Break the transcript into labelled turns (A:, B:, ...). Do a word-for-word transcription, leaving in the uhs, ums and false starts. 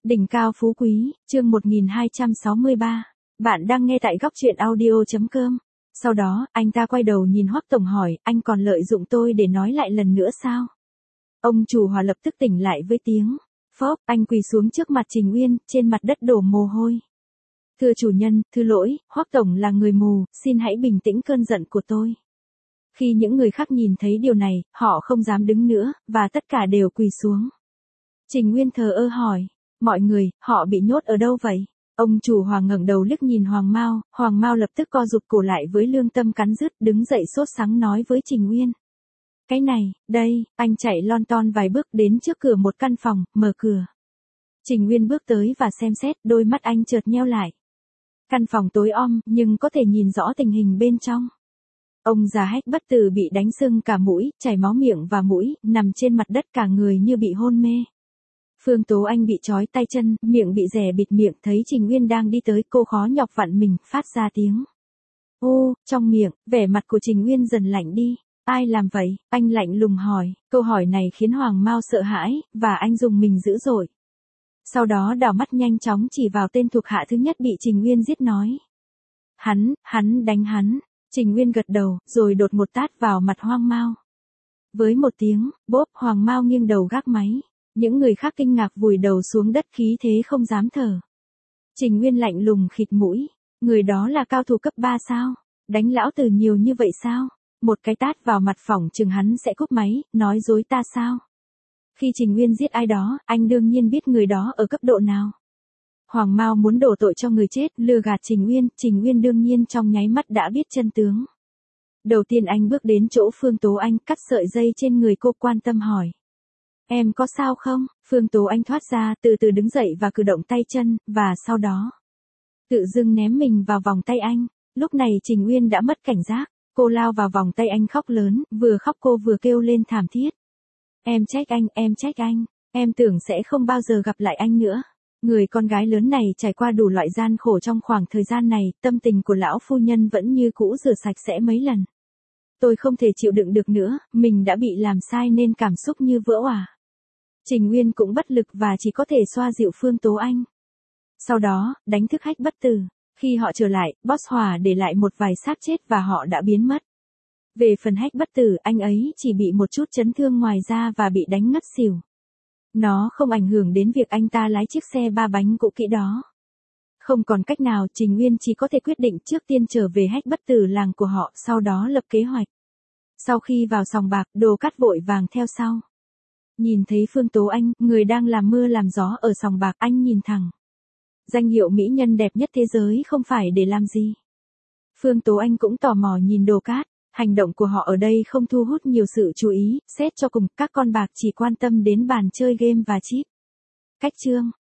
A: Đỉnh cao phú quý, chương một nghìn hai trăm sáu mươi ba. Bạn đang nghe tại góc truyện audio chấm com. Sau đó, anh ta quay đầu nhìn Hoắc Tổng hỏi, anh còn lợi dụng tôi để nói lại lần nữa sao? Ông chủ Hòa lập tức tỉnh lại với tiếng phốc, anh quỳ xuống trước mặt Trình Uyên, trên mặt đất đổ mồ hôi. Thưa chủ nhân, thứ lỗi, Hoắc Tổng là người mù, xin hãy bình tĩnh cơn giận của tôi. Khi những người khác nhìn thấy điều này, họ không dám đứng nữa, và tất cả đều quỳ xuống. Trình Uyên thờ ơ hỏi, mọi người, họ bị nhốt ở đâu vậy? Ông chủ Hoàng ngẩng đầu liếc nhìn Hoàng Mao, Hoàng Mao lập tức co rụt cổ lại với lương tâm cắn rứt, đứng dậy sốt sắng nói với Trình Uyên. Cái này, đây, anh chạy lon ton vài bước đến trước cửa một căn phòng, mở cửa. Trình Uyên bước tới và xem xét, đôi mắt anh chợt nheo lại. Căn phòng tối om, nhưng có thể nhìn rõ tình hình bên trong. Ông già Hách Bất Tử bị đánh sưng cả mũi, chảy máu miệng và mũi, nằm trên mặt đất cả người như bị hôn mê. Phương Tố Anh bị trói tay chân, miệng bị rè bịt miệng, thấy Trình Uyên đang đi tới, cô khó nhọc vặn mình, phát ra tiếng ô, trong miệng, vẻ mặt của Trình Uyên dần lạnh đi. Ai làm vậy? Anh lạnh lùng hỏi, câu hỏi này khiến Hoàng Mao sợ hãi, và anh dùng mình dữ dội. Sau đó đảo mắt nhanh chóng chỉ vào tên thuộc hạ thứ nhất bị Trình Uyên giết nói. Hắn, hắn đánh hắn. Trình Uyên gật đầu, rồi đột một tát vào mặt Hoàng Mao. Với một tiếng, bốp, Hoàng Mao nghiêng đầu gác máy. Những người khác kinh ngạc vùi đầu xuống đất khí thế không dám thở. Trình Uyên lạnh lùng khịt mũi. Người đó là cao thủ cấp ba sao? Đánh lão tử nhiều như vậy sao? Một cái tát vào mặt phỏng chừng hắn sẽ cúp máy, nói dối ta sao? Khi Trình Uyên giết ai đó, anh đương nhiên biết người đó ở cấp độ nào. Hoàng Mao muốn đổ tội cho người chết, lừa gạt Trình Uyên, Trình Uyên đương nhiên trong nháy mắt đã biết chân tướng. Đầu tiên anh bước đến chỗ Phương Tố Anh, cắt sợi dây trên người cô, quan tâm hỏi. Em có sao không? Phương Tố Anh thoát ra, từ từ đứng dậy và cử động tay chân, và sau đó tự dưng ném mình vào vòng tay anh. Lúc này Trình Uyên đã mất cảnh giác, cô lao vào vòng tay anh khóc lớn, vừa khóc cô vừa kêu lên thảm thiết. Em trách anh, em trách anh, em tưởng sẽ không bao giờ gặp lại anh nữa. Người con gái lớn này trải qua đủ loại gian khổ trong khoảng thời gian này, tâm tình của lão phu nhân vẫn như cũ, rửa sạch sẽ mấy lần. Tôi không thể chịu đựng được nữa, mình đã bị làm sai nên cảm xúc như vỡ òa. Trình Uyên cũng bất lực và chỉ có thể xoa dịu Phương Tố Anh. Sau đó, đánh thức Hách Bất Tử. Khi họ trở lại, Boss Hòa để lại một vài xác chết và họ đã biến mất. Về phần Hách Bất Tử, anh ấy chỉ bị một chút chấn thương ngoài da và bị đánh ngất xỉu. Nó không ảnh hưởng đến việc anh ta lái chiếc xe ba bánh cũ kỹ đó. Không còn cách nào, Trình Uyên chỉ có thể quyết định trước tiên trở về Hách Bất Tử làng của họ, sau đó lập kế hoạch. Sau khi vào sòng bạc, Đồ Cát vội vàng theo sau. Nhìn thấy Phương Tố Anh, người đang làm mưa làm gió ở sòng bạc, anh nhìn thẳng. Danh hiệu mỹ nhân đẹp nhất thế giới không phải để làm gì. Phương Tố Anh cũng tò mò nhìn Đồ Cát. Hành động của họ ở đây không thu hút nhiều sự chú ý, xét cho cùng, các con bạc chỉ quan tâm đến bàn chơi game và chip. Cách chương